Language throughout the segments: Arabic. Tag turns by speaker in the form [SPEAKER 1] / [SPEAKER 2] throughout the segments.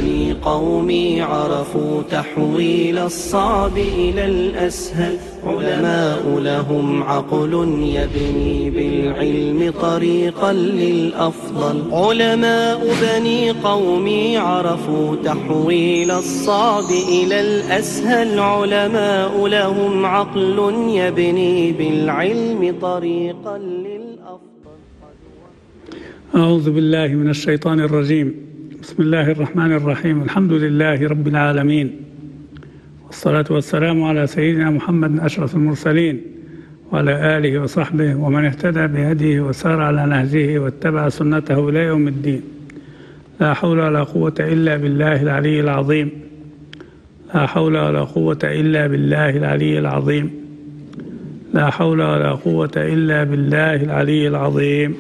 [SPEAKER 1] بني قومي عرفوا تحويل الصعب إلى الأسهل. علماء لهم عقل يبني بالعلم طريقا للأفضل. علماء بني قومي عرفوا تحويل الصعب إلى الأسهل. علماء لهم عقل يبني بالعلم طريقا للأفضل.
[SPEAKER 2] أعوذ بالله من الشيطان الرجيم. بسم الله الرحمن الرحيم. الحمد لله رب العالمين، والصلاة والسلام على سيدنا محمد أشرف المرسلين وعلى آله وصحبه ومن اهتدى بهديه وسار على نهجه واتبع سنته إلى يوم الدين. لا حول ولا قوة إلا بالله العلي العظيم. لا حول ولا قوة إلا بالله العلي العظيم. لا حول ولا قوة إلا بالله العلي العظيم.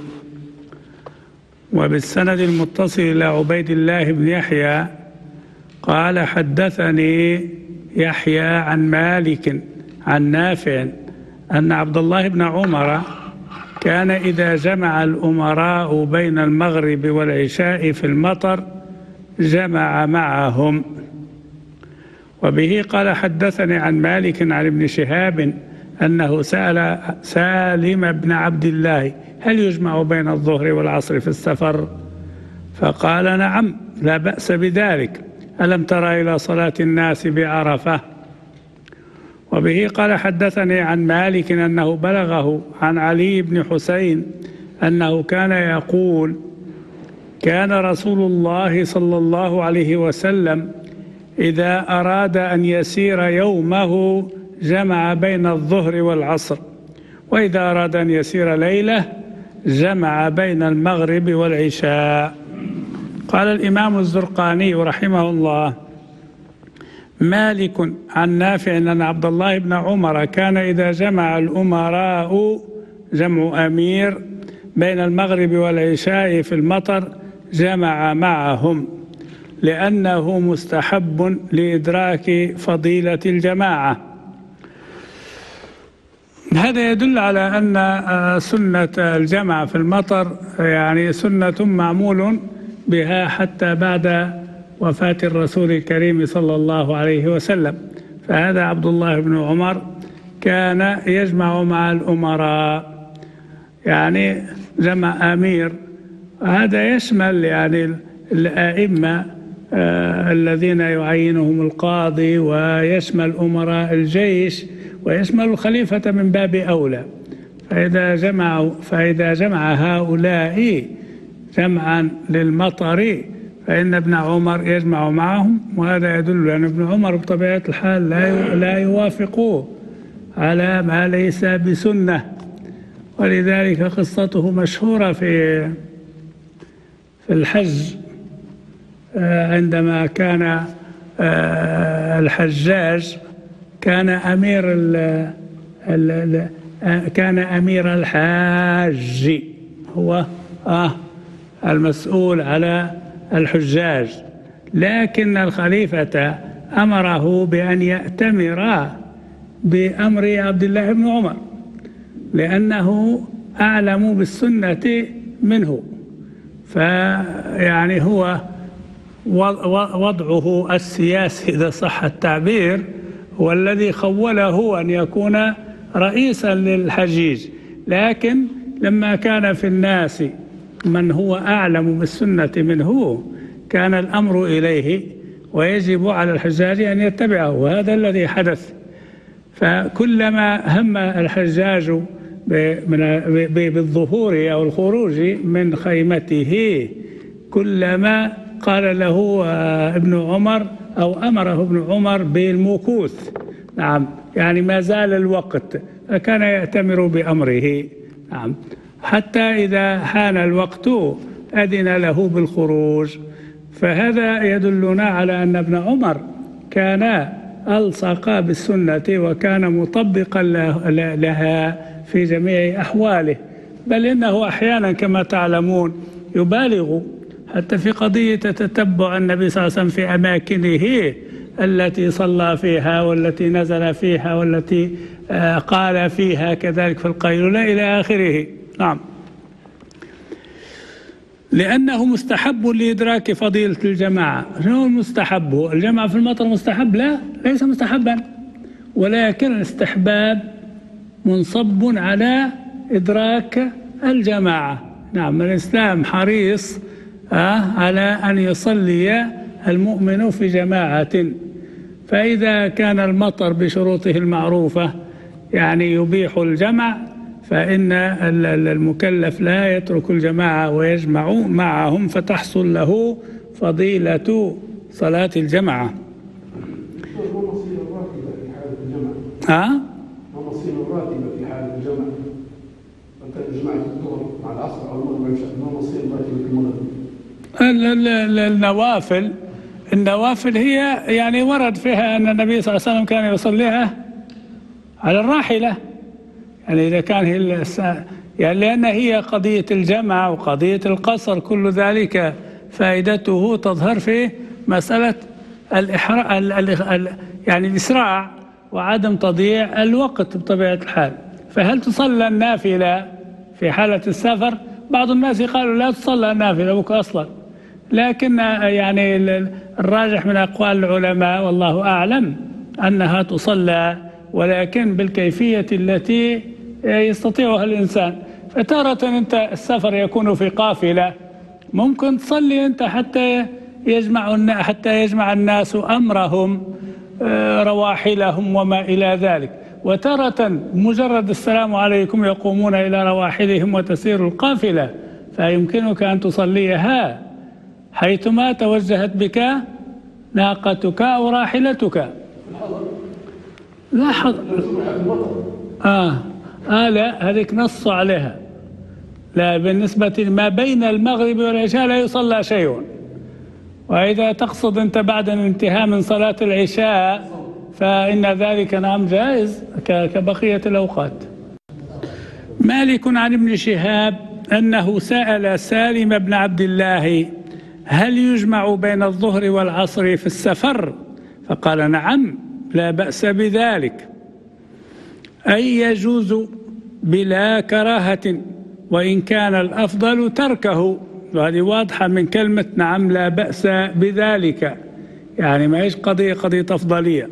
[SPEAKER 2] وبالسند المتصل إلى عبيد الله بن يحيى قال: حدثني يحيى عن مالك عن نافع أن عبد الله بن عمر كان إذا جمع الأمراء بين المغرب والعشاء في المطر جمع معهم. وبه قال: حدثني عن مالك عن ابن شهاب أنه سأل سالم بن عبد الله: هل يجمع بين الظهر والعصر في السفر؟ فقال: نعم، لا بأس بذلك. ألم تر إلى صلاة الناس بعرفة؟ وبه قال: حدثني عن مالك أنه بلغه عن علي بن حسين أنه كان يقول: كان رسول الله صلى الله عليه وسلم إذا أراد أن يسير يومه جمع بين الظهر والعصر، وإذا أراد أن يسير ليلة جمع بين المغرب والعشاء. قال الإمام الزرقاني رحمه الله: مالك عن نافع أن عبد الله بن عمر كان إذا جمع الأمراء جمع أمير بين المغرب والعشاء في المطر جمع معهم، لأنه مستحب لإدراك فضيلة الجماعة. هذا يدل على أن سنة الجمع في المطر يعني سنة معمول بها حتى بعد وفاة الرسول الكريم صلى الله عليه وسلم. فهذا عبد الله بن عمر كان يجمع مع الأمراء، يعني جمع أمير. هذا يشمل يعني الأئمة الذين يعينهم القاضي، ويشمل أمراء الجيش، ويشمل الخليفة من باب أولى. فإذا جمع هؤلاء جمعا للمطر فإن ابن عمر يجمع معهم. وهذا يدل أن ابن عمر بطبيعة الحال لا يوافقه على ما ليس بسنة، ولذلك قصته مشهورة في الحج، عندما كان الحجاج كان أمير الحاج، هو المسؤول على الحجاج، لكن الخليفة أمره بأن يأتمر بأمر عبد الله بن عمر، لأنه أعلم بالسنة منه. فيعني هو وضعه السياسي إذا صح التعبير هو الذي خوله أن يكون رئيسا للحجيج. لكن لما كان في الناس من هو أعلم بالسنة منه كان الأمر إليه، ويجب على الحجاج أن يتبعه، وهذا الذي حدث. فكلما هم الحجاج بالظهور أو الخروج من خيمته كلما قال له ابن عمر أو أمره ابن عمر بالمكوث. نعم، يعني ما زال الوقت، فكان يأتمر بأمره. نعم، حتى إذا حان الوقت أذن له بالخروج. فهذا يدلنا على أن ابن عمر كان ألصق بالسنة وكان مطبقا لها في جميع أحواله، بل إنه أحيانا كما تعلمون يبالغ حتى في قضية تتبع النبي صلى الله عليه وسلم في أماكنه التي صلى فيها والتي نزل فيها والتي قال فيها، كذلك في القيلولة إلى آخره. نعم. لأنه مستحب لإدراك فضيلة الجماعة. شنو المستحب؟ الجماعة في المطر مستحب؟ لا، ليس مستحبا، ولكن الاستحباب منصب على إدراك الجماعة. نعم، الإسلام حريص على أن يصلي المؤمن في جماعة، فإذا كان المطر بشروطه المعروفة يعني يبيح الجمع، فإن المكلف لا يترك الجماعة ويجمع معهم، فتحصل له فضيلة صلاة الجماعة.
[SPEAKER 3] ما مصير الراتبة في حالة الجمع؟ أنت تجمع الظهر مع العصر أو المغرب، ما مصير الراتبة في المغرب؟
[SPEAKER 2] النوافل هي يعني ورد فيها أن النبي صلى الله عليه وسلم كان يصليها على الراحلة، يعني إذا كان هي يعني لأن هي قضية الجمع وقضية القصر كل ذلك فائدته تظهر في مسألة يعني الإسراع وعدم تضييع الوقت بطبيعة الحال. فهل تصلى النافلة في حالة السفر؟ بعض الناس قالوا لا تصلى النافلة بك أصلا، لكن يعني الراجح من أقوال العلماء والله أعلم أنها تصلى، ولكن بالكيفية التي يستطيعها الإنسان. فتارة أنت السفر يكون في قافلة، ممكن تصلي أنت حتى يجمع الناس أمرهم رواحلهم وما إلى ذلك، وتارة مجرد السلام عليكم يقومون إلى رواحلهم وتسير القافلة، فيمكنك أن تصليها حيثما توجهت بك ناقتك أو راحلتك. لا حظر. لا، هذيك نص عليها. لا، بالنسبة ما بين المغرب والعشاء لا يصلى شيء، وإذا تقصد أنت بعد الانتهاء من صلاة العشاء فإن ذلك نعم جائز كبقية الأوقات. مالك عن ابن شهاب أنه سأل سالم بن عبد الله هل يجمع بين الظهر والعصر في السفر؟ فقال نعم لا بأس بذلك، أي يجوز بلا كراهة، وإن كان الأفضل تركه. وهذه واضحة من كلمة نعم لا بأس بذلك، يعني ما هيش قضية أفضلية.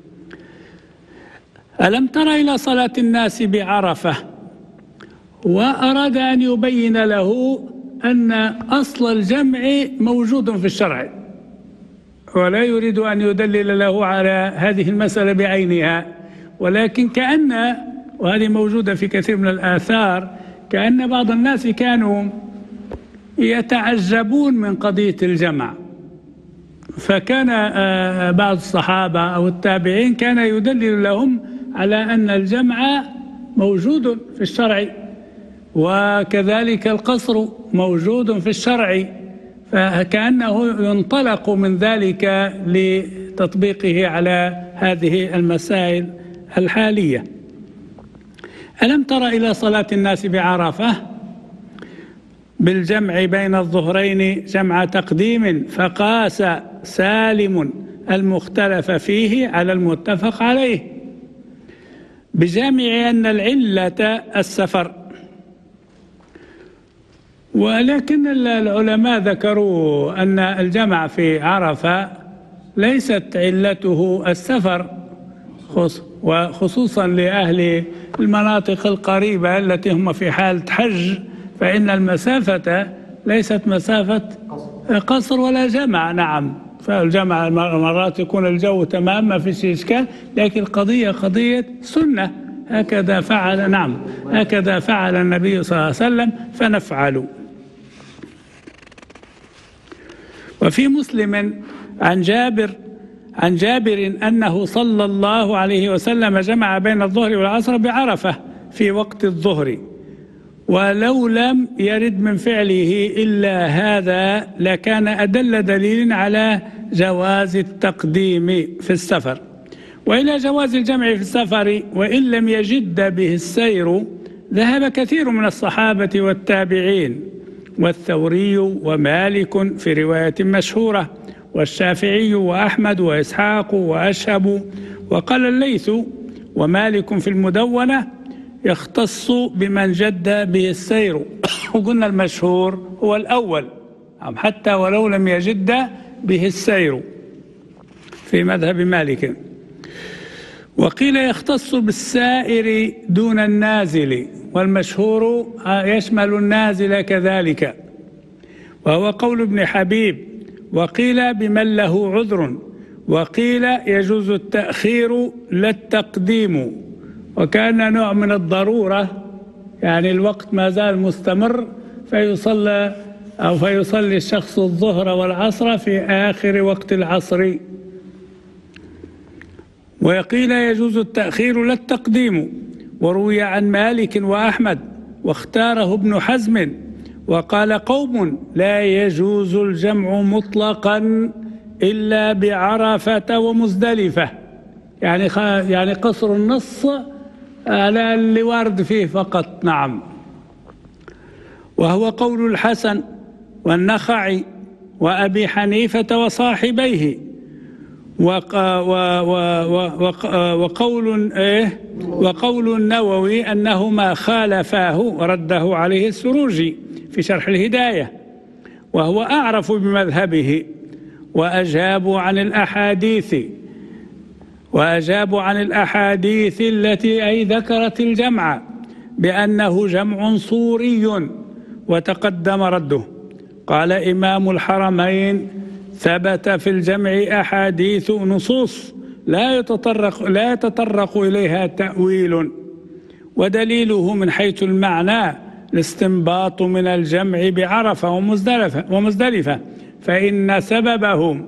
[SPEAKER 2] ألم تر إلى صلاة الناس بعرفة؟ وأراد أن يبين له أن أصل الجمع موجود في الشرع، ولا يريد أن يدلل له على هذه المسألة بعينها، ولكن كأن، وهذه موجودة في كثير من الآثار، كأن بعض الناس كانوا يتعجبون من قضية الجمع، فكان بعض الصحابة أو التابعين كان يدلل لهم على أن الجمع موجود في الشرع، وكذلك القصر موجود في الشرع، فكأنه ينطلق من ذلك لتطبيقه على هذه المسائل الحالية. ألم تر إلى صلاة الناس بعرفة بالجمع بين الظهرين جمع تقديم، فقاس سالم المختلف فيه على المتفق عليه بجامع أن العلة السفر. ولكن العلماء ذكروا أن الجمع في عرفة ليست علته السفر، وخصوصا لأهل المناطق القريبة التي هم في حالة حج، فإن المسافة ليست مسافة قصر ولا جمع. نعم، فالجمع مرات يكون الجو تمام ما في شيء إشكال، لكن القضية قضية سنة، هكذا فعل. نعم، هكذا فعل النبي صلى الله عليه وسلم فنفعل. وفي مسلم عن جابر أنه صلى الله عليه وسلم جمع بين الظهر والعصر بعرفة في وقت الظهر، ولو لم يرد من فعله إلا هذا لكان أدل دليل على جواز التقديم في السفر. وإلى جواز الجمع في السفر وإن لم يجد به السير ذهب كثير من الصحابة والتابعين، والثوري ومالك في رواية مشهورة، والشافعي وأحمد وإسحاق وأشهب، وقال الليث ومالك في المدونة يختص بمن جد به السير وقلنا المشهور هو الأول حتى ولو لم يجد به السير في مذهب مالك. وقيل يختص بالسائر دون النازل، والمشهور يشمل النازل كذلك، وهو قول ابن حبيب. وقيل بمن له عذر، وقيل يجوز التأخير لا التقديم، وكان نوع من الضرورة، يعني الوقت ما زال مستمر فيصلي الشخص الظهر والعصر في آخر وقت العصر. وقيل يجوز التأخير لا التقديم، وروي عن مالك وأحمد واختاره ابن حزم. وقال قوم لا يجوز الجمع مطلقا إلا بعرفة ومزدلفة، يعني قصر النص على اللي وارد فيه فقط. نعم. وهو قول الحسن والنخعي وأبي حنيفة وصاحبيه، وقول النووي أنهما خالفاه ورده عليه السروجي في شرح الهداية، وهو أعرف بمذهبه. وأجابوا عن الأحاديث التي أي ذكرت الجمع بأنه جمع صوري، وتقدم رده. قال إمام الحرمين ثبت في الجمع أحاديث نصوص لا يتطرق إليها تأويل، ودليله من حيث المعنى الاستنباط من الجمع بعرفة ومزدلفة، فإن سببه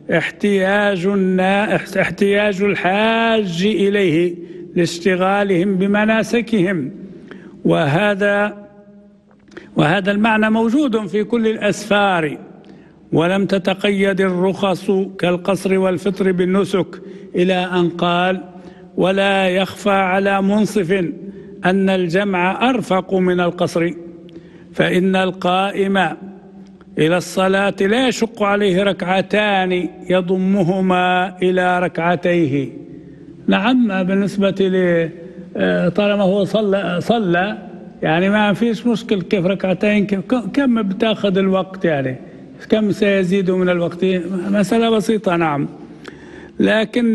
[SPEAKER 2] احتياج الحاج إليه لاشتغالهم بمناسكهم، وهذا المعنى موجود في كل الأسفار، ولم تتقيد الرخص كالقصر والفطر بالنسك، إلى أن قال: ولا يخفى على منصف أن الجمع أرفق من القصر، فإن القائم إلى الصلاة لا يشق عليه ركعتان يضمهما إلى ركعتيه. نعم، بالنسبة طالما هو صلى يعني ما فيش مشكل كيف ركعتين، كم بتاخذ الوقت، يعني كم سيزيد من الوقت، مسألة بسيطة. نعم. لكن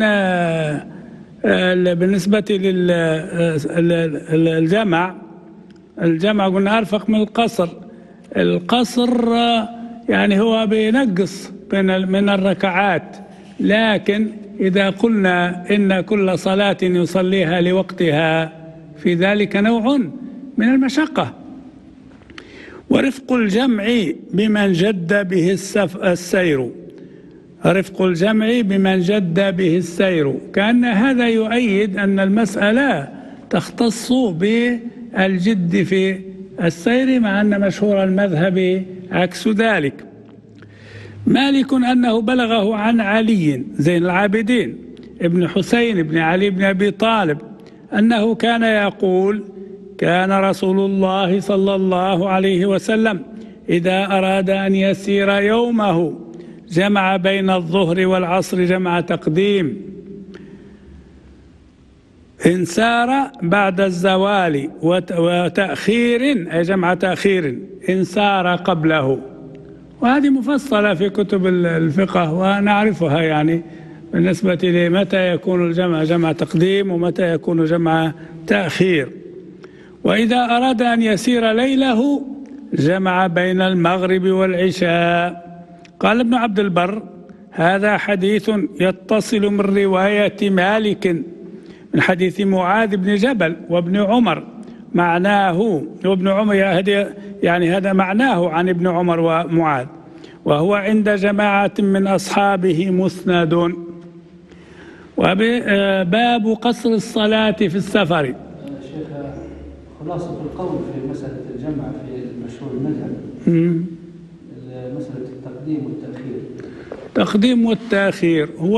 [SPEAKER 2] بالنسبة للجمع قلنا أرفق من القصر يعني هو بينقص من الركعات، لكن إذا قلنا إن كل صلاة يصليها لوقتها في ذلك نوع من المشقة. ورفق الجمع بمن جد به السير، رفق الجمع بمن جد به السير، كأن هذا يؤيد أن المسألة تختص بالجد في السير، مع أن مشهور المذهب عكس ذلك. مالك أنه بلغه عن علي زين العابدين ابن حسين بن علي بن أبي طالب أنه كان يقول: كان رسول الله صلى الله عليه وسلم إذا أراد أن يسير يومه جمع بين الظهر والعصر جمع تقديم، إن سار بعد الزوال، وتأخير أي جمع تأخير إن سار قبله. وهذه مفصلة في كتب الفقه ونعرفها، يعني بالنسبة لمتى يكون الجمع جمع تقديم ومتى يكون جمع تأخير. وإذا أراد أن يسير ليله جمع بين المغرب والعشاء. قال ابن عبد البر: هذا حديث يتصل من رواية مالك من حديث معاذ بن جبل وابن عمر، معناه وابن عمر، يعني هذا معناه عن ابن عمر ومعاذ، وهو عند جماعة من أصحابه مسند. وباب قصر الصلاة في السفر.
[SPEAKER 3] شيخ، خلاصة القول في مسألة الجمع في المشهور المذهب، مسألة التقديم والتأخير.
[SPEAKER 2] تقديم والتأخير هو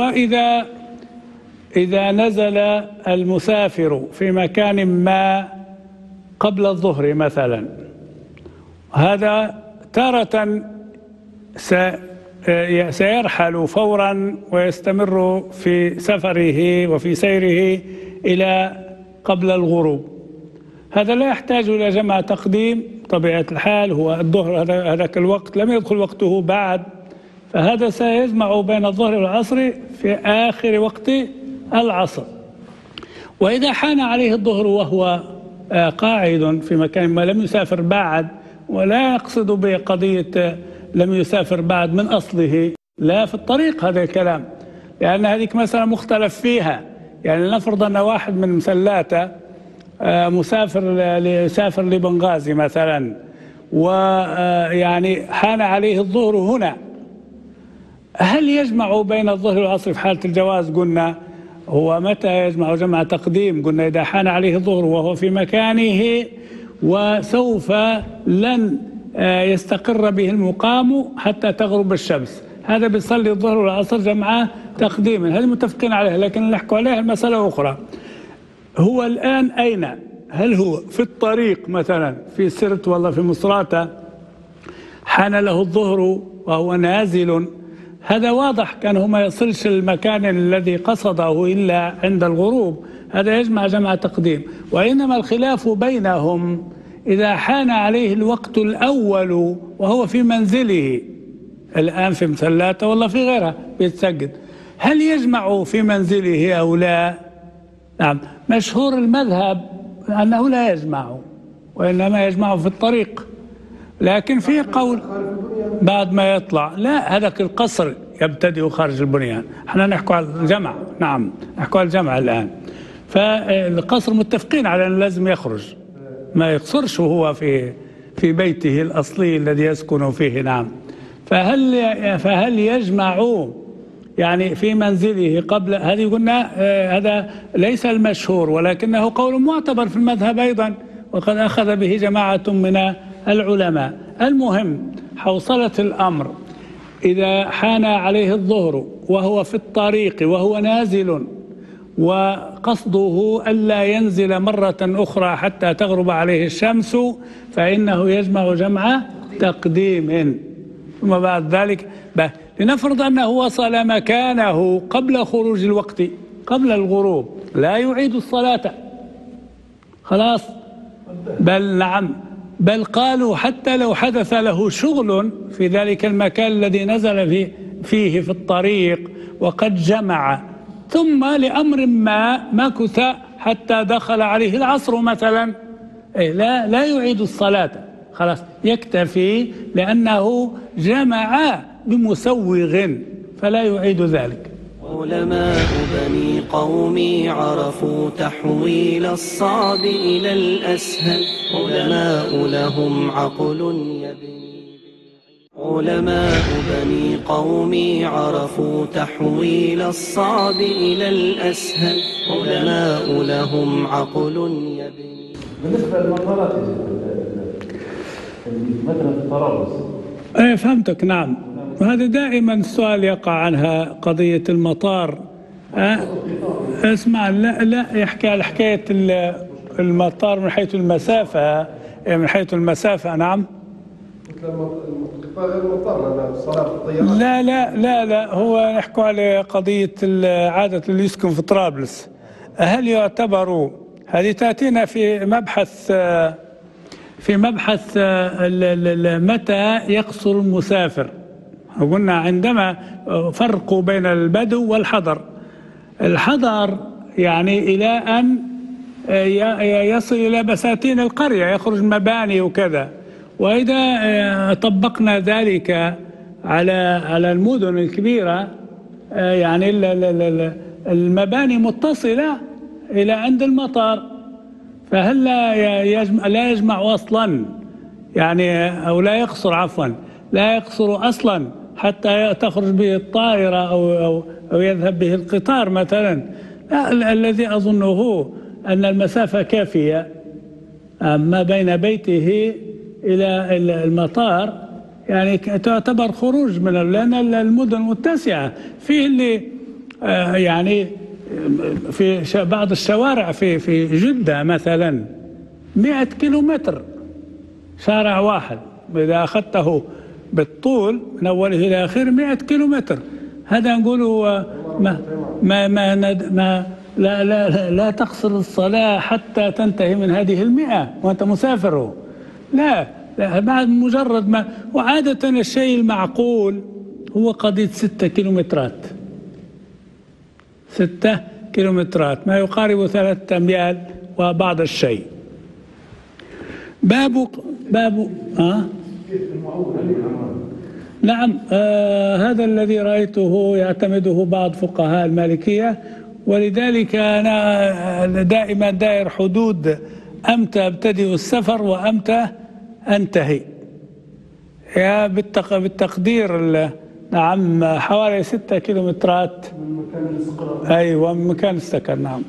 [SPEAKER 2] إذا نزل المسافر في مكان ما قبل الظهر مثلا، هذا تارة سيرحل فورا ويستمر في سفره وفي سيره إلى قبل الغروب، هذا لا يحتاج إلى جمع تقديم طبيعة الحال، هو الظهر هذاك الوقت لم يدخل وقته بعد، فهذا سيجمع بين الظهر والعصر في آخر وقت العصر. وإذا حان عليه الظهر وهو قاعد في مكان ما لم يسافر بعد، ولا يقصد بقضية لم يسافر بعد من أصله لا في الطريق هذا الكلام، لأن هذيك مسألة مختلف فيها. يعني نفرض أن واحد من مسلاتة يسافر لبنغازي مثلا، ويعني حان عليه الظهر هنا، هل يجمع بين الظهر والعصر في حالة الجواز؟ قلنا هو متى يجمع جمع تقديم؟ قلنا إذا حان عليه الظهر وهو في مكانه وسوف لن يستقر به المقام حتى تغرب الشمس، هذا بيصلي الظهر والعصر جمع تقديما، هذه متفقين عليها. لكن اللي نحكوا عليها المسألة أخرى، هو الآن أين؟ هل هو في الطريق مثلا في سرت ولا في مصراتة حان له الظهر وهو نازل؟ هذا واضح، كان هو ما يصلش المكان الذي قصده إلا عند الغروب، هذا يجمع جمع تقديم. وإنما الخلاف بينهم إذا حان عليه الوقت الأول وهو في منزله الآن في مسلاته والله في غيرها بيتسجد، هل يجمع في منزله أو لا؟ نعم، مشهور المذهب أنه لا يجمع، وإنما يجمع في الطريق. لكن في قول بعد ما يطلع لا، هذاك القصر يبتدئ خارج البنيان، احنا نحكوا على الجمع. نعم نحكوا على الجمع الآن. فالقصر متفقين على أنه لازم يخرج، ما يقصرش وهو في بيته الأصلي الذي يسكن فيه. نعم. فهل يجمع يعني في منزله قبل؟ هذه قلنا هذا ليس المشهور، ولكنه قول معتبر في المذهب أيضا، وقد أخذ به جماعة من العلماء. المهم حوصلة الأمر، إذا حان عليه الظهر وهو في الطريق وهو نازل وقصده ألا ينزل مرة أخرى حتى تغرب عليه الشمس، فإنه يجمع جمع تقديم. ثم بعد ذلك لنفرض أنه وصل مكانه قبل خروج الوقت قبل الغروب، لا يعيد الصلاة خلاص، بل قالوا حتى لو حدث له شغل في ذلك المكان الذي نزل فيه في الطريق وقد جمع، ثم لأمر ما مكث حتى دخل عليه العصر مثلا، لا يعيد الصلاة خلاص، يكتفي لأنه جمع بمسوغ فلا يعيد ذلك.
[SPEAKER 1] علماء بني قومي عرفوا تحويل الصعب إلى الأسهل، علماء لهم عقل يبني. علماء بني قومي عرفوا تحويل الصعب إلى الأسهل، علماء لهم عقل يبني.
[SPEAKER 3] بالنسبة للمطارات مثلا في طرابلس،
[SPEAKER 2] فهمتك. نعم، وهذا دائما السؤال يقع عنها قضية المطار. اسمع، لا يحكي على حكاية المطار من حيث المسافة، من حيث المسافة. نعم، لا هو يحكوا على قضية عادة اللي يسكن في طرابلس، هل يعتبروا؟ هذه تأتينا في مبحث متى يقصر المسافر. قلنا عندما فرق بين البدو والحضر، الحضر يعني إلى أن يصل إلى بساتين القرية، يخرج مباني وكذا. وإذا طبقنا ذلك على المدن الكبيرة، يعني المباني متصلة إلى عند المطار، فهل لا يجمع أصلا يعني، أو لا يقصر عفوا، لا يقصر أصلا حتى تخرج به الطائرة أو يذهب به القطار مثلا؟ لا، الذي أظنه أن المسافة كافية ما بين بيته إلى المطار، يعني تعتبر خروج من، لأن المدن متسعة، فيه اللي يعني في بعض الشوارع في جدة مثلا 100 كيلومتر شارع واحد، إذا أخذته بالطول من أوله إلى آخره 100 كيلومتر. هذا نقوله لا تقصر الصلاة حتى تنتهي من هذه 100 وأنت مسافر. لا بعد مجرد ما، وعادة الشيء المعقول هو قضية 6 كيلومترات، 6 كيلومترات ما يقارب 3 أميال وبعض الشيء. باب نعم، هذا الذي رأيته يعتمده بعض فقهاء المالكية، ولذلك أنا دائما دائر حدود أمتى أبتدئ السفر وأمتى أنتهي. يا بالتقدير نعم حوالي 6 كيلومترات من مكان الاستقرار. أيوة من مكان السكن. نعم.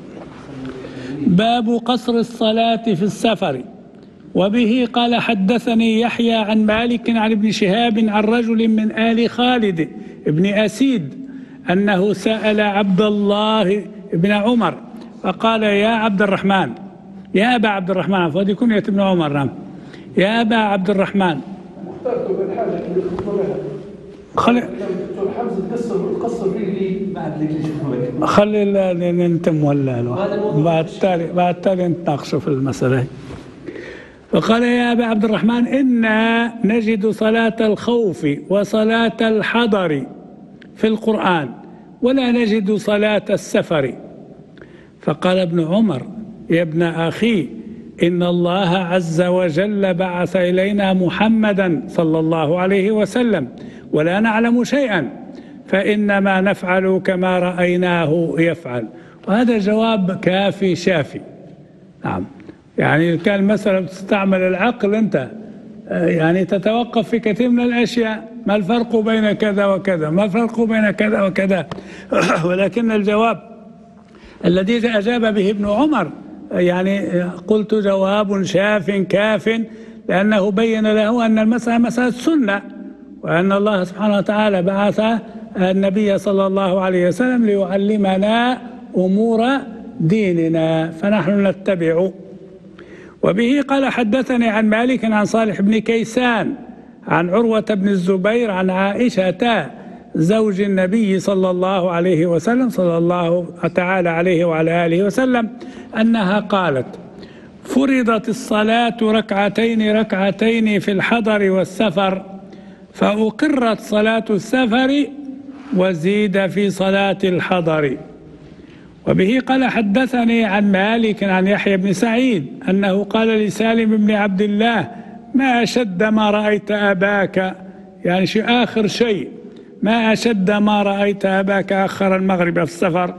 [SPEAKER 2] باب قصر الصلاة في السفر. وبه قال حدثني يحيى عن مالك عن ابن شهاب عن رجل من آل خالد ابن أسيد أنه سأل عبد الله بن عمر فقال يا عبد الرحمن، يا أبا عبد الرحمن، فهذه كنية ابن عمر. نعم. يا أبا عبد الرحمن،
[SPEAKER 3] مختارته بالحاجة اللي
[SPEAKER 2] خلي
[SPEAKER 3] تقصر فيه
[SPEAKER 2] خلي ننتم ولا بعد تالي نتناقشوا في المسألة. فقال يا أبا عبد الرحمن إنا نجد صلاة الخوف وصلاة الحضر في القرآن ولا نجد صلاة السفر. فقال ابن عمر يا ابن أخي إن الله عز وجل بعث إلينا محمدا صلى الله عليه وسلم ولا نعلم شيئا فإنما نفعل كما رأيناه يفعل. وهذا جواب كافي شافي. نعم. يعني كان مثلا تستعمل العقل أنت يعني تتوقف في كثير من الأشياء، ما الفرق بين كذا وكذا، ما الفرق بين كذا وكذا. ولكن الجواب الذي أجاب به ابن عمر يعني قلت جواب شاف كاف، لأنه بين له أن المسألة مسألة سنة، وأن الله سبحانه وتعالى بعث النبي صلى الله عليه وسلم ليعلمنا أمور ديننا فنحن نتبع. وبه قال حدثني عن مالك عن صالح بن كيسان عن عروة بن الزبير عن عائشة زوج النبي صلى الله عليه وسلم صلى الله تعالى عليه وعلى آله وسلم أنها قالت فرضت الصلاة ركعتين في الحضر والسفر فأقرت صلاة السفر وزيد في صلاة الحضر. وبه قال حدثني عن مالك عن يحيى بن سعيد أنه قال لسالم بن عبد الله ما أشد ما رأيت أباك، يعني آخر شيء، ما أشد ما رأيت أباك أخر المغرب في السفر.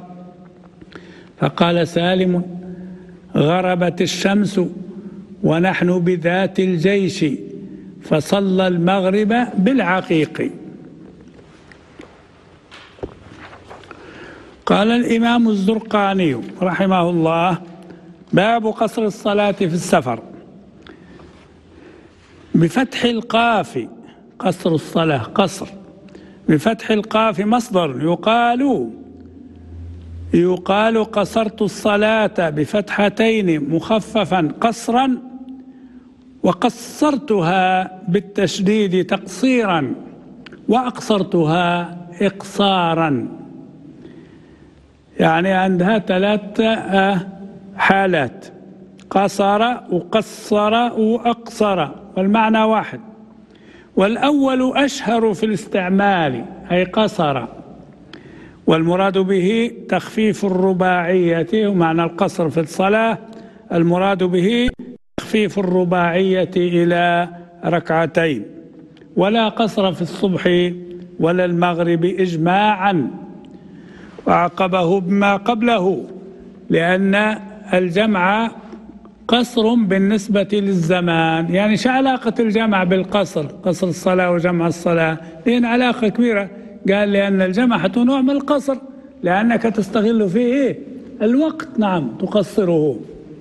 [SPEAKER 2] فقال سالم غربت الشمس ونحن بذات الجيش فصلى المغرب بالعقيق. قال الإمام الزرقاني رحمه الله باب قصر الصلاة في السفر. بفتح القاف قصر الصلاة، قصر بفتح القاف مصدر يقال قصرت الصلاة بفتحتين مخففا قصرا، وقصرتها بالتشديد تقصيرا، وأقصرتها إقصارا. يعني عندها 3 حالات: قصر وقصر وأقصر، والمعنى واحد. والأول أشهر في الاستعمال أي قصر، والمراد به تخفيف الرباعية، ومعنى القصر في الصلاة المراد به تخفيف الرباعية إلى 2 ولا قصر في الصبح ولا المغرب إجماعا. وعقبه بما قبله لأن الجمع قصر بالنسبة للزمان. يعني شو علاقة الجمع بالقصر؟ قصر الصلاة وجمع الصلاة لأن علاقة كبيرة. قال لأن الجمع نوع من القصر لأنك تستغل فيه الوقت. نعم تقصره.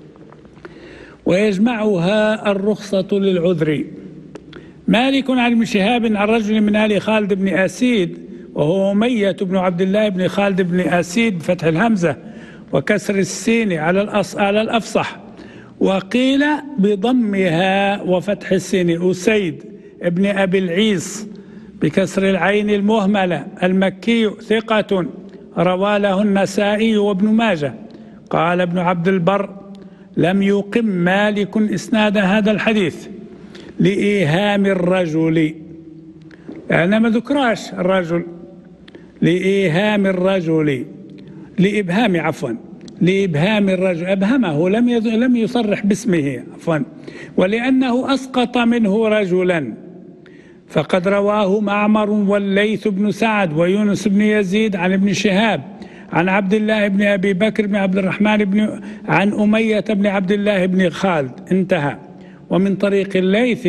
[SPEAKER 2] ويجمعها الرخصة للعذر. مالك عن ابن شهاب عن رجل من آل خالد بن أسيد وهو أمية بن عبد الله بن خالد بن أسيد بفتح الهمزة وكسر السين على الأفصح، وقيل بضمها وفتح السين أسيد ابن أبي العيص بكسر العين المهملة المكي ثقة روى له النسائي وابن ماجه قال ابن عبد البر: لم يقم مالك إسناد هذا الحديث لإيهام الرجل، يعني ما ذكراش الرجل، لإيهام الرجل، لإبهام الرجل، أبهمه، لم يصرح باسمه عفوا، ولأنه أسقط منه رجلا. فقد رواه معمر والليث بن سعد ويونس بن يزيد عن ابن شهاب عن عبد الله بن أبي بكر بن عبد الرحمن عن أمية بن عبد الله بن خالد، انتهى. ومن طريق الليث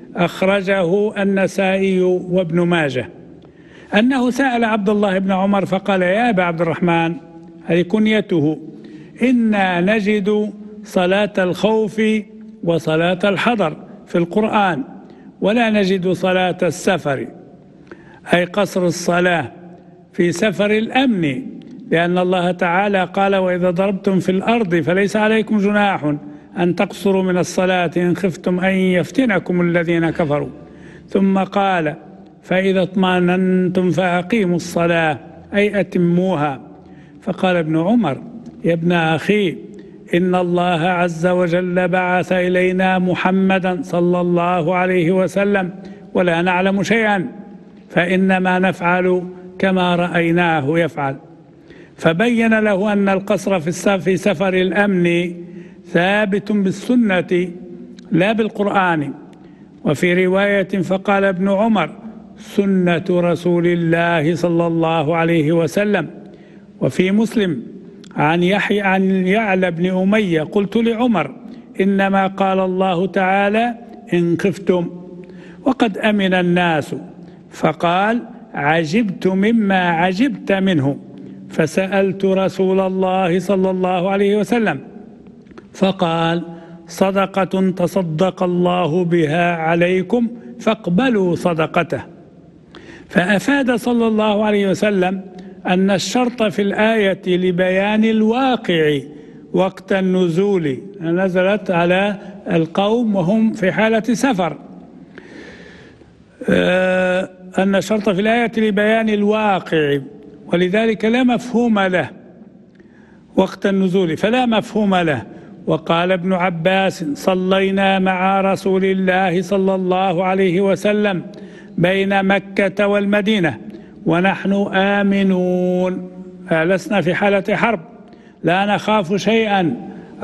[SPEAKER 2] أخرجه النسائي وابن ماجه أنه سأل عبد الله بن عمر فقال: يا أبا عبد الرحمن، هذه كنيته، إنا نجد صلاة الخوف وصلاة الحضر في القرآن ولا نجد صلاة السفر، أي قصر الصلاة في سفر الأمن، لأن الله تعالى قال: وإذا ضربتم في الأرض فليس عليكم جناح أن تقصروا من الصلاة إن خفتم أن يفتنكم الذين كفروا، ثم قال: فإذا اطمأننتم فأقيموا الصلاة، أي أتموها. فقال ابن عمر: يا ابن أخي، إن الله عز وجل بعث إلينا محمدا صلى الله عليه وسلم ولا نعلم شيئا، فإنما نفعل كما رأيناه يفعل. فبين له أن القصر في سفر الأمن ثابت بالسنة لا بالقرآن. وفي رواية فقال ابن عمر: سنة رسول الله صلى الله عليه وسلم. وفي مسلم عن يعلى بن أمية: قلت لعمر: إنما قال الله تعالى إن خفتم، وقد أمن الناس. فقال: عجبت مما عجبت منه، فسألت رسول الله صلى الله عليه وسلم فقال: صدقة تصدق الله بها عليكم فاقبلوا صدقته. فأفاد صلى الله عليه وسلم أن الشرط في الآية لبيان الواقع وقت النزول، نزلت على القوم وهم في حالة سفر، أن الشرط في الآية لبيان الواقع، ولذلك لا مفهوم له وقت النزول، فلا مفهوم له. وقال ابن عباس: صلينا مع رسول الله صلى الله عليه وسلم بين مكة والمدينة ونحن آمنون، لسنا في حالة حرب، لا نخاف شيئا،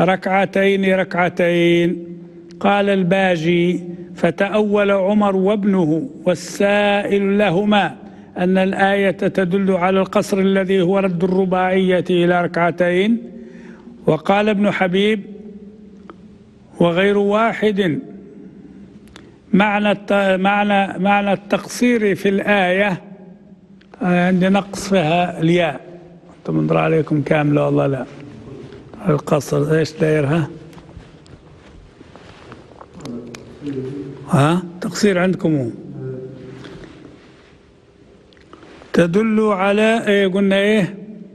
[SPEAKER 2] ركعتين. قال الباجي: فتأول عمر وابنه والسائل لهما أن الآية تدل على القصر الذي هو رد الرباعية إلى ركعتين. وقال ابن حبيب وغير واحد: معنى التقصير في الآية عندي نقص فيها الياء، تمنظر عليكم كاملة والله لا، القصر ايش دايرها؟ تقصير عندكم تدل على ايه؟ قلنا ايه؟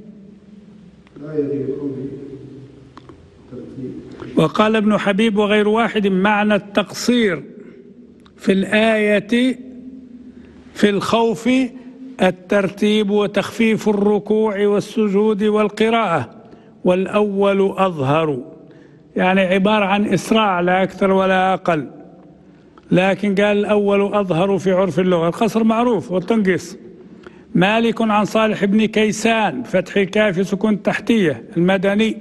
[SPEAKER 2] وقال ابن حبيب وغير واحد: معنى التقصير في الآية في الخوف الترتيب وتخفيف الركوع والسجود والقراءة، والأول أظهر، يعني عبارة عن إسراع لا أكثر ولا أقل، لكن قال الأول أظهر في عرف اللغة، القصر معروف والتنقيص. مالك عن صالح بن كيسان فتح الكاف سكون تحتية المدني،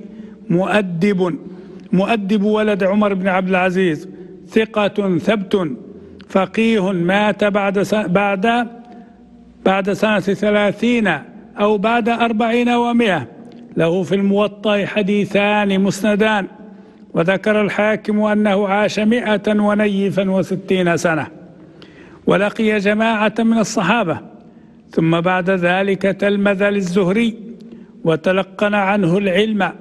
[SPEAKER 2] مؤدب ولد عمر بن عبد العزيز، ثقة ثبت فقيه، مات بعد سنة 30 أو بعد 40 و100. له في الموطأ حديثان مسندان، وذكر الحاكم أنه عاش 160 سنة، ولقي جماعة من الصحابة، ثم بعد ذلك تلمذ للزهري وتلقن عنه العلم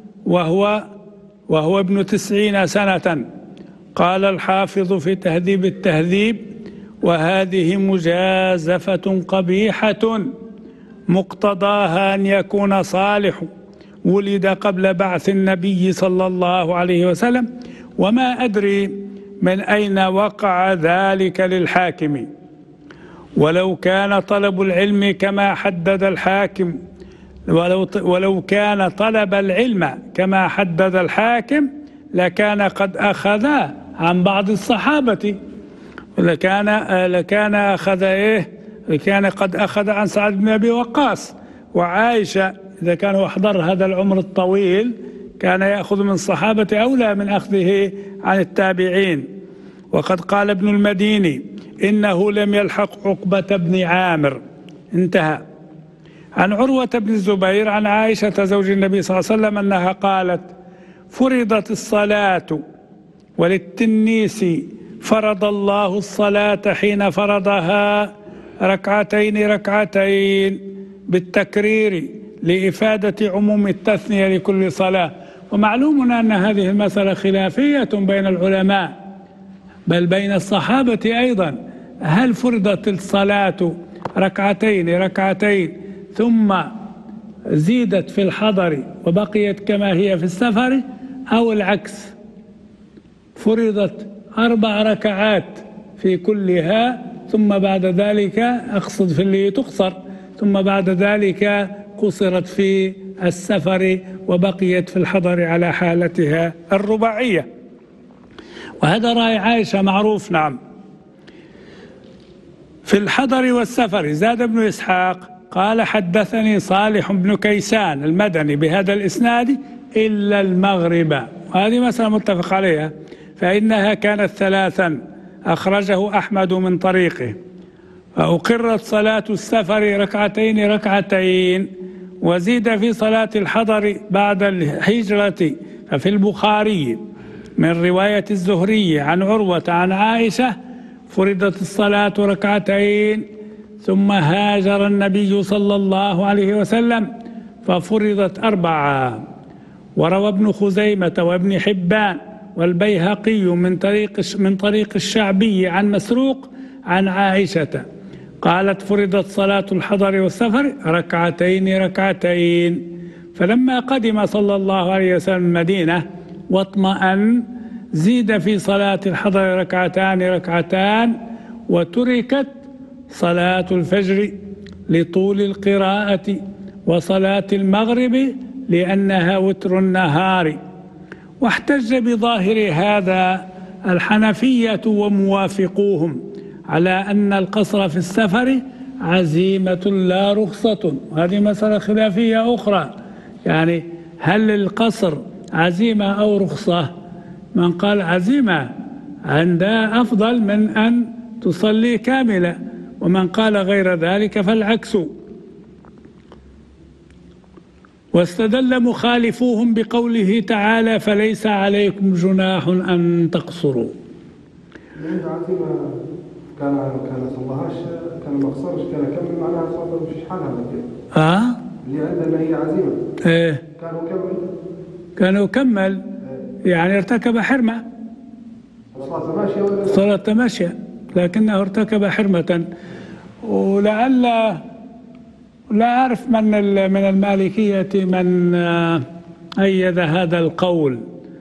[SPEAKER 2] وهو ابن 90 سنة. قال الحافظ في تهذيب التهذيب: وهذه مجازفة قبيحة مقتضاها أن يكون صالح ولد قبل بعث النبي صلى الله عليه وسلم، وما أدري من أين وقع ذلك للحاكم. ولو كان طلب العلم كما حدد الحاكم ولو كان طلب العلم كما حدد الحاكم لكان قد أخذ عن بعض الصحابة، لكان أخذ لكان قد أخذ عن سعد بن أبي وقاص وعائشة، إذا كان أحضر هذا العمر الطويل كان يأخذ من الصحابة أولى من أخذه عن التابعين. وقد قال ابن المديني إنه لم يلحق عقبة بن عامر. انتهى. عن عروة بن الزبير عن عائشة زوج النبي صلى الله عليه وسلم أنها قالت: فرضت الصلاة وللتنيس فرض الله الصلاة حين فرضها ركعتين بالتكرير لإفادة عموم التثنية لكل صلاة. ومعلوم أن هذه المسألة خلافية بين العلماء بل بين الصحابة أيضا، هل فرضت الصلاة ركعتين ثم زيدت في الحضر وبقيت كما هي في السفر، أو العكس فرضت 4 ركعات في كلها ثم بعد ذلك أقصد في اللي تقصر ثم بعد ذلك قصرت في السفر وبقيت في الحضر على حالتها الرباعية. وهذا رأي عائشة معروف. نعم. في الحضر والسفر زاد ابن إسحاق قال: حدثني صالح بن كيسان المدني بهذا الإسناد إلا المغرب. وهذه مسألة متفق عليها، فإنها كانت 3 أخرجه أحمد من طريقه. فأقرت صلاة السفر ركعتين وزيد في صلاة الحضر بعد الهجرة. ففي البخاري من رواية الزهري عن عروة عن عائشة: فرضت الصلاة 2 ثم هاجر النبي صلى الله عليه وسلم ففرضت 4. وروى ابن خزيمة وابن حبان والبيهقي من طريق الشعبي عن مسروق عن عائشة قالت: فرضت صلاة الحضر والسفر ركعتين. فلما قدم صلى الله عليه وسلم المدينة واطمأن زيد في صلاة الحضر ركعتان وتركت صلاة الفجر لطول القراءة وصلاة المغرب لأنها وتر النهار. واحتج بظاهر هذا الحنفية وموافقوهم على أن القصر في السفر عزيمة لا رخصة. وهذه مسألة خلافية أخرى، يعني هل القصر عزيمة أو رخصة؟ من قال عزيمة عنده أفضل من أن تصلي كاملة، ومن قال غير ذلك فالعكس. واستدل مخالفوهم بقوله تعالى: فليس عليكم جناح أن تقصروا.
[SPEAKER 3] كان صلاهاش، كان ما قصرش، كان كمل معناها صلاة مش حالها كده. اللي عندنا هي عزيمة.
[SPEAKER 2] كانوا كمل يعني ارتكب حرمة.
[SPEAKER 3] صلاة ماشية ولا
[SPEAKER 2] صلاة ماشية لكنه ارتكب حرمة. ولعل لا أعرف من المالكية من أيد هذا القول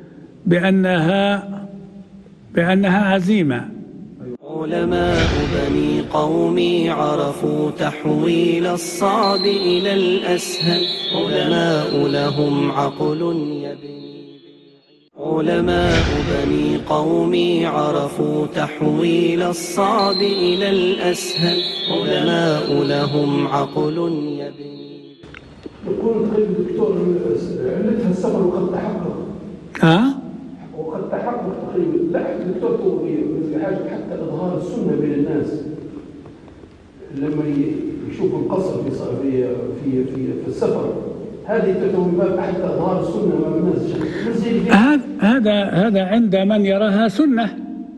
[SPEAKER 2] بأنها عزيمة.
[SPEAKER 1] علماء بني قومي عرفوا تحويل الصعب إلى الأسهل. علماء لهم عقل يبني. علماء بني قومي عرفوا تحويل الصعب إلى الأسهل. علماء لهم عقل يبني.
[SPEAKER 3] يقول الدكتور علتها السفر وقد تحقق. وقد تحقق تقريبا. لا الدكتور توفيق في حاجة حتى إظهار السنة بين الناس لما يشوفوا القصر في السفر، هذه تعتبر باب حتى إظهار السنة أمام الناس.
[SPEAKER 2] هذا عند من يراها سنة،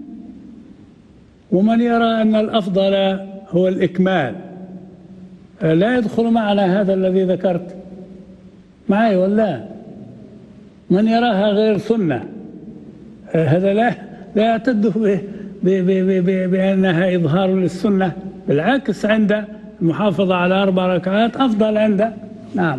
[SPEAKER 2] ومن يرى أن الأفضل هو الإكمال. لا يدخل معنا هذا الذي ذكرت معي ولا من يراها غير سنة، هذا لا يعتد بأنها إظهار للسنة، بالعكس عند المحافظة على 4 ركعات أفضل عنده. نعم.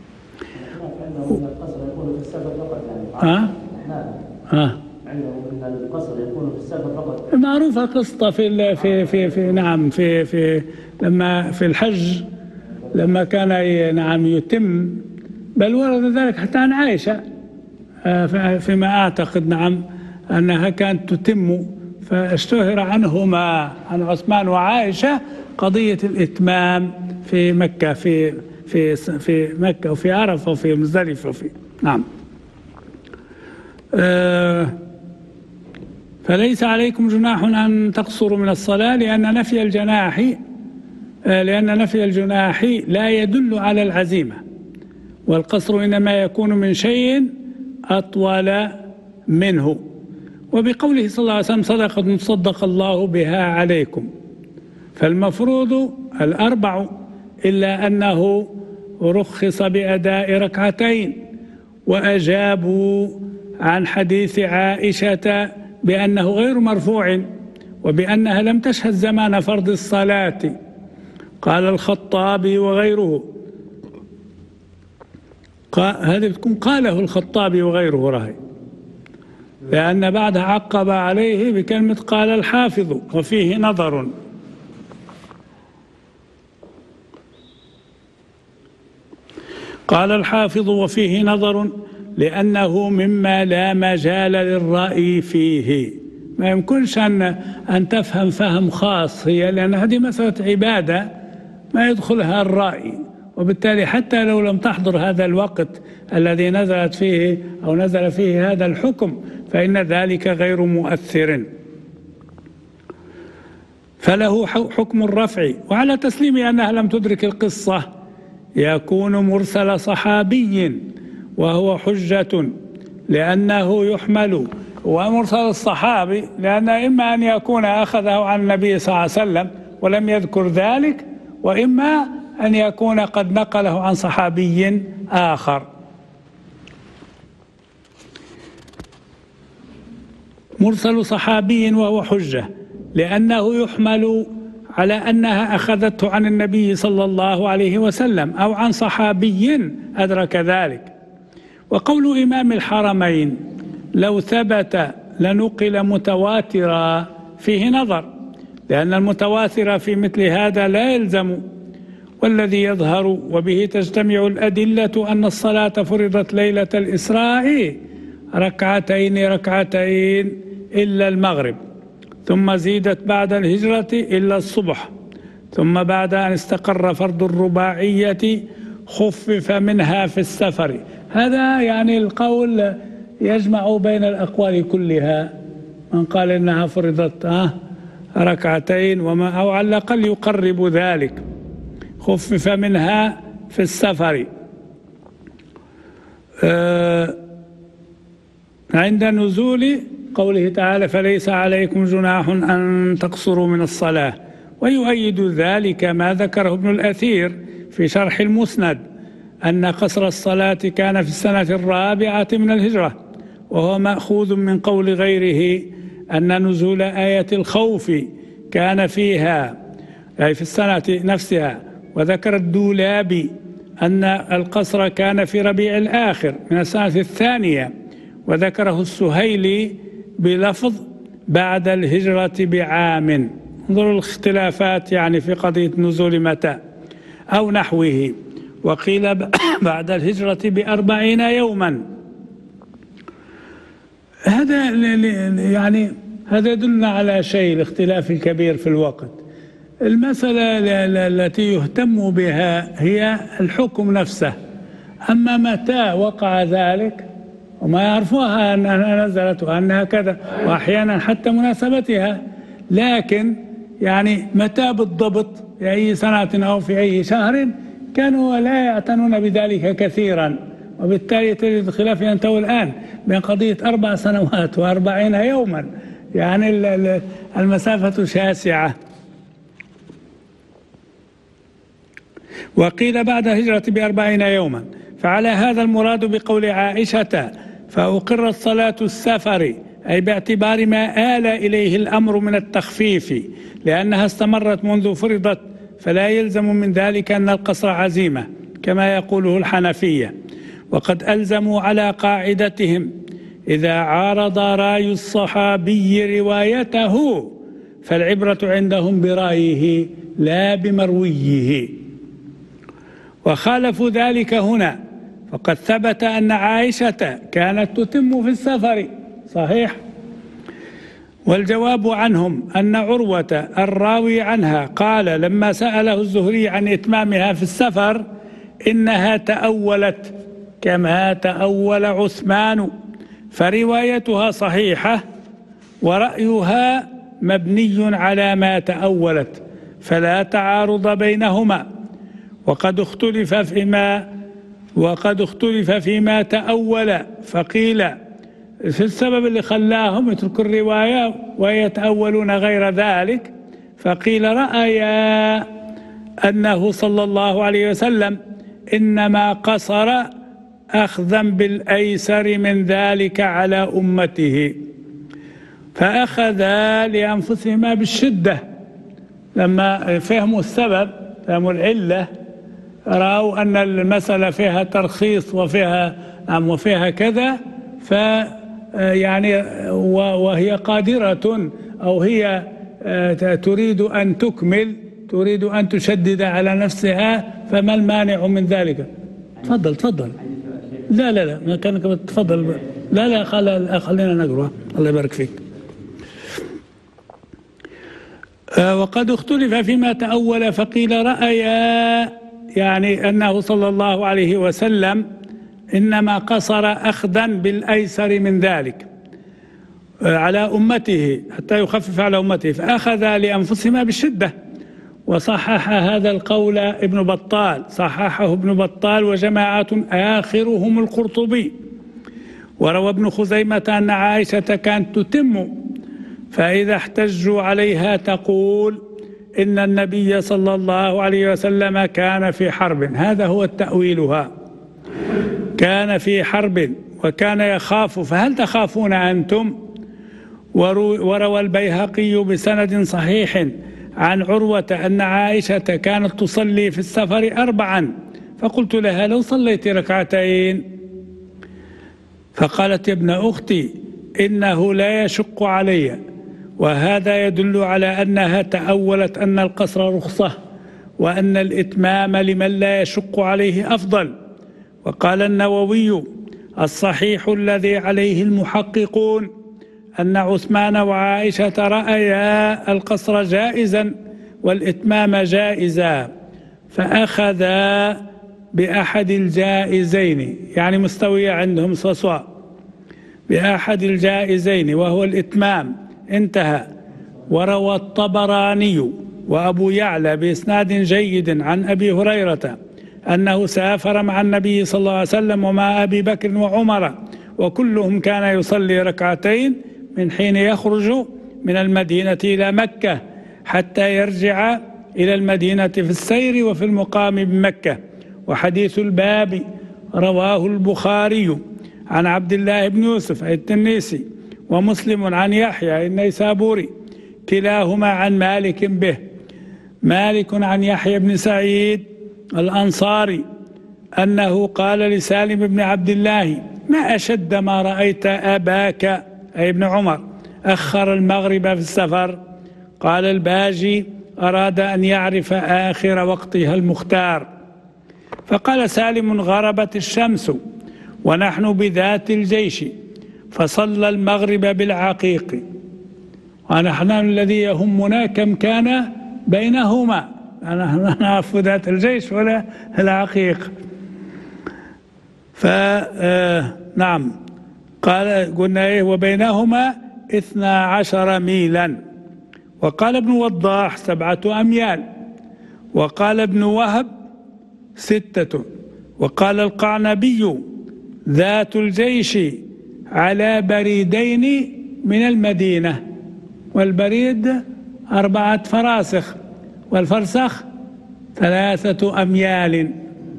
[SPEAKER 4] القصر يكون في السفر فقط يعني. عندهم ان القصر يكون في السفر فقط.
[SPEAKER 2] معروفة قصة في نعم في لما في الحج لما كان نعم يتم، بل ورد ذلك حتى عن عائشة فيما أعتقد نعم أنها كانت تتم، فاشتهر عنهما عن عثمان وعائشة قضية الإتمام في مكة في مكة وفي عرفة وفي مزدلفة وفي نعم. فليس عليكم جناح أن تقصروا من الصلاة لأن نفي الجناح لا يدل على العزيمة، والقصر إنما يكون من شيء أطول منه. وبقوله صلى الله عليه وسلم صدقة صدق الله بها عليكم، فالمفروض 4 إلا أنه رخص بأداء 2 ركعتين، وأجابوا عن حديث عائشة بأنه غير مرفوع وبأنها لم تشهد زمان فرض الصلاة. قال الخطابي وغيره، هذه بتكون قاله الخطابي وغيره رأي، لأن بعدها عقب عليه بكلمة قال الحافظ وفيه نظر. قال الحافظ وفيه نظر لأنه مما لا مجال للرأي فيه، ما يمكنش أن تفهم فهم خاص هي، لأن هذه مسألة عبادة ما يدخلها الرأي، وبالتالي حتى لو لم تحضر هذا الوقت الذي نزلت فيه أو نزل فيه هذا الحكم فإن ذلك غير مؤثر، فله حكم الرفع. وعلى تسليم أنها لم تدرك القصة يكون مرسل صحابي وهو حجة، لأنه يحمل، ومرسل الصحابي لأن إما أن يكون أخذه عن النبي صلى الله عليه وسلم ولم يذكر ذلك، وإما أن يكون قد نقله عن صحابي آخر. مرسل صحابي وهو حجة لأنه يحمل على أنها أخذته عن النبي صلى الله عليه وسلم أو عن صحابي أدرك ذلك. وقول إمام الحرمين لو ثبت لنقل متواترا فيه نظر، لأن المتواتر في مثل هذا لا يلزم، والذي يظهر وبه تجتمع الأدلة أن الصلاة فرضت ليلة الإسراء 2 ركعتين إلا المغرب، ثم زيدت بعد الهجرة إلا الصبح، ثم بعد أن استقر فرض الرباعية خفف منها في السفر. هذا يعني القول يجمع بين الأقوال كلها، من قال إنها فرضت 2 ركعتين وما أو على الأقل يقرب ذلك، خفف منها في السفر. عند نزول قوله تعالى فليس عليكم جناح أن تقصروا من الصلاة. ويؤيد ذلك ما ذكره ابن الأثير في شرح المسند أن قصر الصلاة كان في السنة 4 من الهجرة، وهو مأخوذ من قول غيره أن نزول آية الخوف كان فيها أي في السنة نفسها. وذكر الدولابي أن القصر كان في ربيع الآخر من السنة 2، وذكره السهيلي بلفظ بعد الهجرة بعام. انظروا الاختلافات يعني في قضية نزول متى أو نحوه. وقيل بعد الهجرة ب40 يوما. هذا يعني هذا يدلنا على شيء، الاختلاف الكبير في الوقت. المسألة التي يهتم بها هي الحكم نفسه، أما متى وقع ذلك وما يعرفوها أنها نزلت وأنها كذا، وأحيانا حتى مناسبتها، لكن يعني متى بالضبط في أي سنة أو في أي شهر كانوا لا يعتنون بذلك كثيرا، وبالتالي تجد الخلاف ينتهي الآن بين قضية 4 سنوات و40 يوما، يعني المسافة شاسعة. وقيل بعد الهجرة ب40 يوما، فعلى هذا المراد بقول عائشة فأقرت صلاة السفر، أي باعتبار ما آل إليه الأمر من التخفيف، لأنها استمرت منذ فرضت، فلا يلزم من ذلك أن القصر عزيمة كما يقوله الحنفية. وقد ألزموا على قاعدتهم إذا عارض رأي الصحابي روايته فالعبرة عندهم برأيه لا بمرويه. وخالفوا ذلك هنا، فقد ثبت أن عائشة كانت تتم في السفر، صحيح. والجواب عنهم أن عروة الراوي عنها قال لما سأله الزهري عن إتمامها في السفر إنها تأولت كما تأول عثمان، فروايتها صحيحة ورأيها مبني على ما تأولت، فلا تعارض بينهما. وقد اختلف فيما تأول، فقيل في السبب اللي خلاهم يتركوا الرواية ويتأولون غير ذلك، فقيل رأيا أنه صلى الله عليه وسلم إنما قصر أخذا بالأيسر من ذلك على أمته، فأخذا لأنفسهما بالشدة. لما فهموا السبب، فهموا العلة، رأوا أن المسألة فيها ترخيص وفيها كذا، يعني وهي قادرة أو هي تريد أن تكمل، تريد أن تشدد على نفسها، فما المانع من ذلك؟ تفضل. لا كانك تفضل. لا خلينا نقرأ، الله يبارك فيك. وقد اختلف فيما تأول، فقيل رأيا يعني أنه صلى الله عليه وسلم إنما قصر أخذا بالأيسر من ذلك على أمته حتى يخفف على أمته، فأخذ لأنفسهما بالشدة. وصحح هذا القول ابن بطال، صححه ابن بطال وجماعة آخرهم القرطبي. وروى ابن خزيمة أن عائشة كانت تتم، فإذا احتجوا عليها تقول إن النبي صلى الله عليه وسلم كان في حرب، هذا هو التأويلها، كان في حرب وكان يخاف، فهل تخافون أنتم؟ وروى البيهقي بسند صحيح عن عروة أن عائشة كانت تصلي في السفر 4، فقلت لها لو صليت 2 فقالت يا ابن أختي إنه لا يشق علي، وهذا يدل على أنها تأولت أن القصر رخصة وأن الإتمام لمن لا يشق عليه أفضل. وقال النووي الصحيح الذي عليه المحققون أن عثمان وعائشة رأيا القصر جائزا والإتمام جائزا، فأخذا بأحد الجائزين، يعني مستوية عندهم صصوى، بأحد الجائزين وهو الإتمام، انتهى. وروى الطبراني وأبو يعلى بإسناد جيد عن أبي هريرة أنه سافر مع النبي صلى الله عليه وسلم ومع أبي بكر وعمر، وكلهم كان يصلي 2 من حين يخرج من المدينة إلى مكة حتى يرجع إلى المدينة في السير وفي المقام بمكة. وحديث الباب رواه البخاري عن عبد الله بن يوسف التنيسي ومسلم عن يحيى النيسابوري، كلاهما عن مالك به. مالك عن يحيى بن سعيد الأنصاري أنه قال لسالم بن عبد الله ما أشد ما رأيت أباك أي ابن عمر أخر المغرب في السفر؟ قال الباجي أراد أن يعرف آخر وقتها المختار. فقال سالم غربت الشمس ونحن بذات الجيش فصلى المغرب بالعقيق، ونحن الذي يهمنا كم كان بينهما، نحن نعرف ذات الجيش ولا العقيق. نعم قال قلنا وبينهما 12 ميلا. وقال ابن وضاح 7 أميال، وقال ابن وهب 6، وقال القعنبي ذات الجيش على بريدين من المدينة، والبريد 4 فراسخ والفرسخ 3 أميال.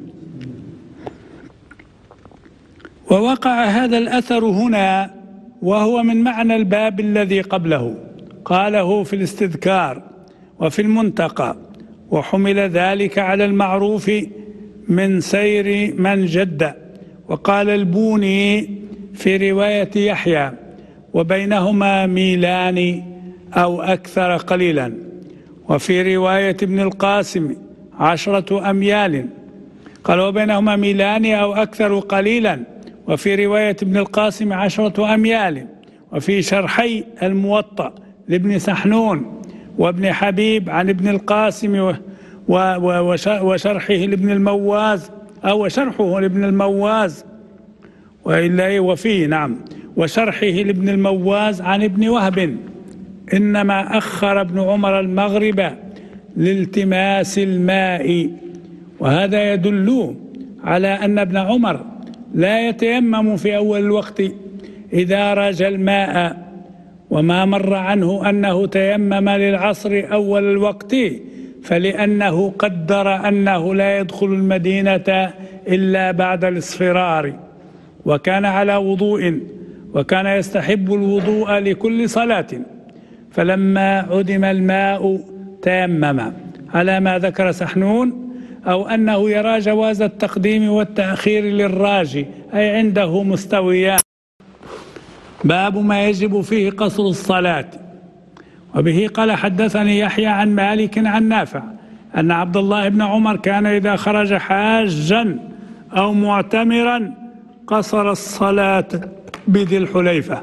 [SPEAKER 2] ووقع هذا الأثر هنا وهو من معنى الباب الذي قبله، قاله في الاستذكار وفي المنتقى، وحمل ذلك على المعروف من سير من جد. وقال البوني في رواية يحيى وبينهما ميلان أو أكثر قليلا. وفي رواية ابن القاسم 10 أميال. قال وبينهما ميلان أو أكثر قليلا، وفي رواية ابن القاسم 10 أميال، وفي شرحي الموطأ لابن سحنون وابن حبيب عن ابن القاسم وشرحه لابن المواز أو شرحه لابن المواز وإلا وفيه نعم وشرحه لابن المواز عن ابن وهب إنما أخر ابن عمر المغرب لالتماس الماء. وهذا يدل على أن ابن عمر لا يتيمم في أول الوقت إذا رجى الماء، وما مر عنه أنه تيمم للعصر أول الوقت فلأنه قدر أنه لا يدخل المدينة إلا بعد الاصفرار، وكان على وضوء، وكان يستحب الوضوء لكل صلاة، فلما عدم الماء تيمم على ما ذكر سحنون، أو أنه يرى جواز التقديم والتأخير للراجي أي عنده مستويان. باب ما يجب فيه قصر الصلاة. وبه قال حدثني يحيى عن مالك عن نافع أن عبد الله بن عمر كان إذا خرج حاجا أو معتمرا قصر الصلاة بذي الحليفة.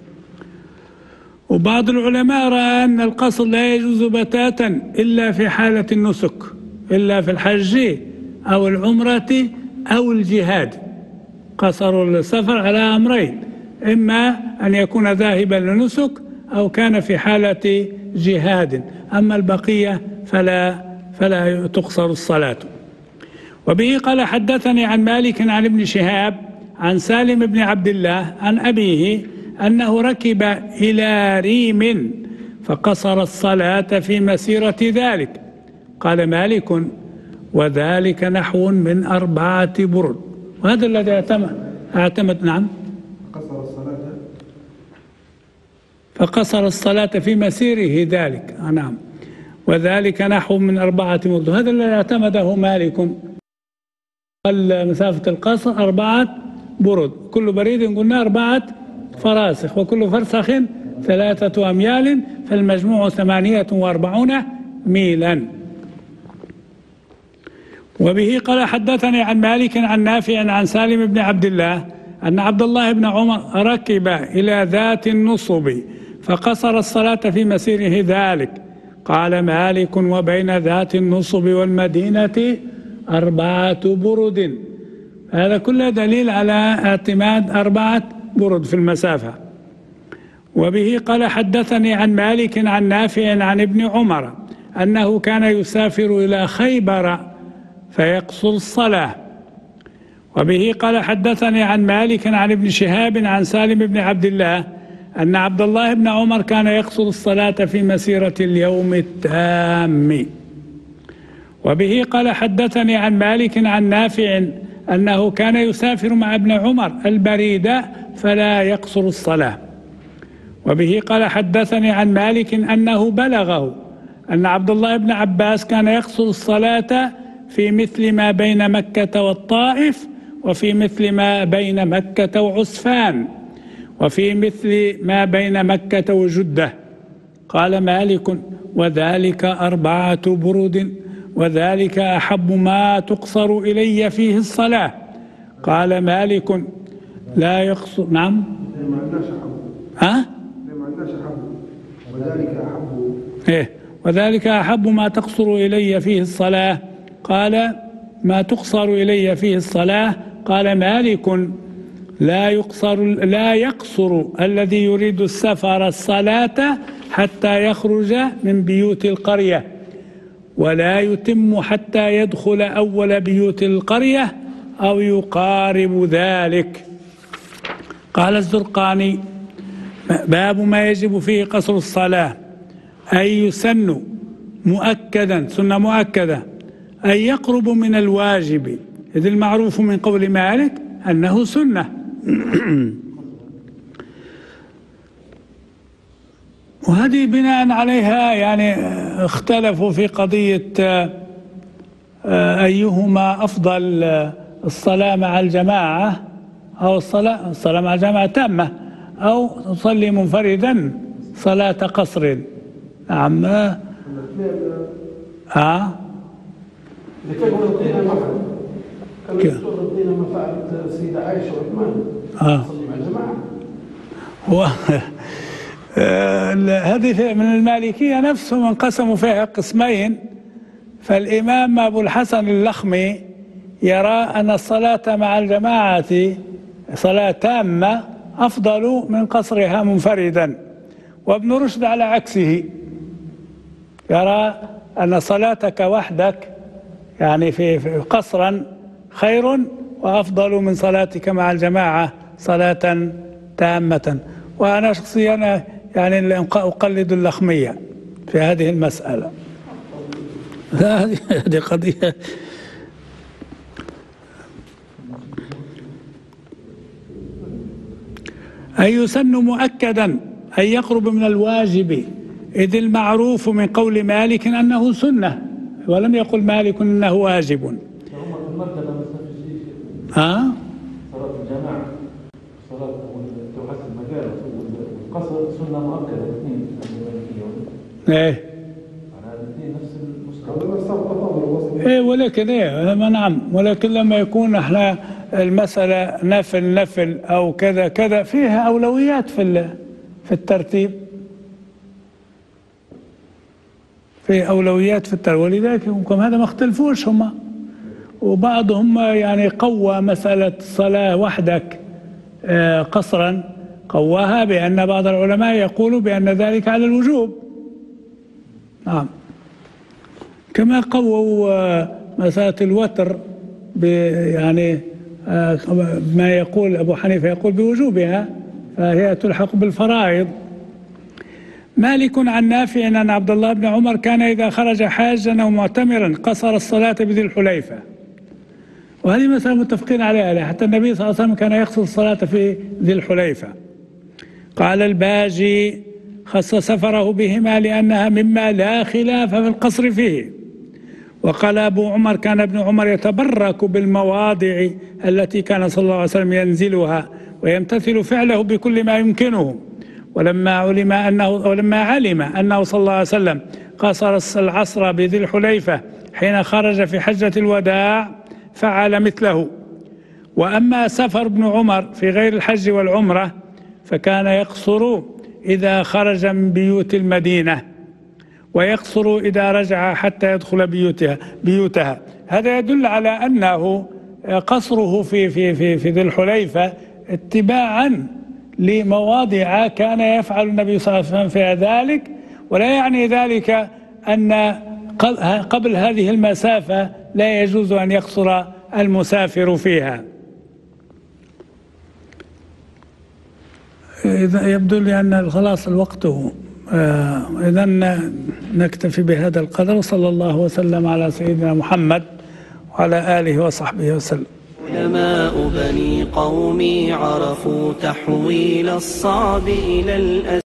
[SPEAKER 2] وبعض العلماء رأى أن القصر لا يجوز بتاتا إلا في حالة النسك، إلا في الحج أو العمرة أو الجهاد. قصر السفر على أمرين، إما أن يكون ذاهبا لنسك أو كان في حالة جهاد، أما البقية فلا تقصر الصلاة. وبه قال حدثني عن مالك عن ابن شهاب عن سالم بن عبد الله عن أبيه أنه ركب إلى ريم فقصر الصلاة في مسيرة ذلك. قال مالك وذلك نحو من 4 برد. وهذا الذي اعتمد نعم فقصر الصلاة في مسيره ذلك نعم، وذلك نحو من 4 برد. هذا الذي اعتمده مالك. قال مسافة القصر 4 برد، كل بريد قلنا 4 فراسخ، وكل فرسخ 3 أميال، فالمجموع 48 ميلا. وبه قال حدثني عن مالك عن نافع عن سالم بن عبد الله أن عبد الله بن عمر ركب إلى ذات النصب فقصر الصلاة في مسيره ذلك. قال مالك وبين ذات النصب والمدينة 4 برد. هذا كله دليل على اعتماد 4 برد في المسافة. وبه قال حدثني عن مالك عن نافع عن ابن عمر أنه كان يسافر إلى خيبر فيقصر الصلاة. وبه قال حدثني عن مالك عن ابن شهاب عن سالم بن عبد الله أن عبد الله بن عمر كان يقصر الصلاة في مسيرة اليوم التام. وبه قال حدثني عن مالك عن نافع أنه كان يسافر مع ابن عمر البريدة فلا يقصر الصلاة. وبه قال حدثني عن مالك أنه بلغه أن عبد الله بن عباس كان يقصر الصلاة في مثل ما بين مكة والطائف، وفي مثل ما بين مكة وعسفان، وفي مثل ما بين مكة وجدة. قال مالك وذلك 4 برد، وذلك أحب ما تقصر إلي فيه الصلاة. قال مالك لا يقصر نعم وذلك أحب ما تقصر إلي فيه الصلاة. قال ما تقصر إلي فيه الصلاة. قال مالك لا يقصر الذي يريد السفر الصلاة حتى يخرج من بيوت القرية، ولا يتم حتى يدخل أول بيوت القرية أو يقارب ذلك. قال الزرقاني باب ما يجب فيه قصر الصلاة، أي يسن مؤكدا سنة مؤكدة أن يقرب من الواجب، إذ المعروف من قول مالك أنه سنة. وهذه بناء عليها يعني اختلفوا في قضية أيهما أفضل، الصلاة مع الجماعة أو الصلاة مع الجماعة تامة، أو تصلي منفردا صلاة قصر. نعم
[SPEAKER 3] كان الدكتور ردينا ما فعلت السيدة عائشة وعثمان صلي مع الجماعة.
[SPEAKER 2] هذه من المالكية نفسهم انقسموا فيها قسمين. فالإمام أبو الحسن اللخمي يرى أن الصلاة مع الجماعة صلاة تامة أفضل من قصرها منفردا، وابن رشد على عكسه يرى أن صلاتك وحدك يعني في قصرا خير وأفضل من صلاتك مع الجماعة صلاة تامة. وأنا شخصيا يعني أقلد اللخمية في هذه المسألة. هذه قضية. أي يسن مؤكدا أن يقرب من الواجب، إذ المعروف من قول مالك أنه سنة، ولم يقل مالك أنه واجب. صلاة
[SPEAKER 3] الجماعة صلاة توحد المجال والقصر سنة مؤكدة الاثنين
[SPEAKER 2] ايه ايه ولكن نعم، ولكن لما يكون احنا المسألة نفل او كذا كذا فيها اولويات في الترتيب، في اولويات في الترتيب، ولذلك هذا ما اختلفوش هم. وبعضهم يعني قوى مسألة الصلاة وحدك قصرا، قواها بأن بعض العلماء يقول بأن ذلك على الوجوب. نعم، كما قووا مسألة الوتر يعني ما يقول أبو حنيفة يقول بوجوبها، فهي تلحق بالفرائض. مالك عن نافع أن عبد الله بن عمر كان إذا خرج حاجا أو معتمرا قصر الصلاة بذي الحليفة، وهذه مسألة متفقين عليها، حتى النبي صلى الله عليه وسلم كان يقصر الصلاة في ذي الحليفة. قال الباجي خص سفره بهما لأنها مما لا خلاف في القصر فيه. وقال أبو عمر كان ابن عمر يتبرك بالمواضع التي كان صلى الله عليه وسلم ينزلها ويمتثل فعله بكل ما يمكنه. ولما علم أنه صلى الله عليه وسلم قصر العصر بذي الحليفة حين خرج في حجة الوداع فعل مثله. وأما سفر ابن عمر في غير الحج والعمرة فكان يقصر إذا خرج من بيوت المدينة، ويقصر إذا رجع حتى يدخل بيوتها. هذا يدل على أنه قصره في ذي الحليفة اتباعا لمواضع كان يفعل النبي صلى الله عليه وسلم فيها ذلك، ولا يعني ذلك أن قبل هذه المسافة لا يجوز أن يقصر المسافر فيها. يبدو لي أن خلاص الوقت، إذن نكتفي بهذا القدر. صلى الله وسلم على سيدنا محمد وعلى آله وصحبه وسلم.
[SPEAKER 1] علماء بني قومي عرفوا تحويل الصعب إلى الأسهل.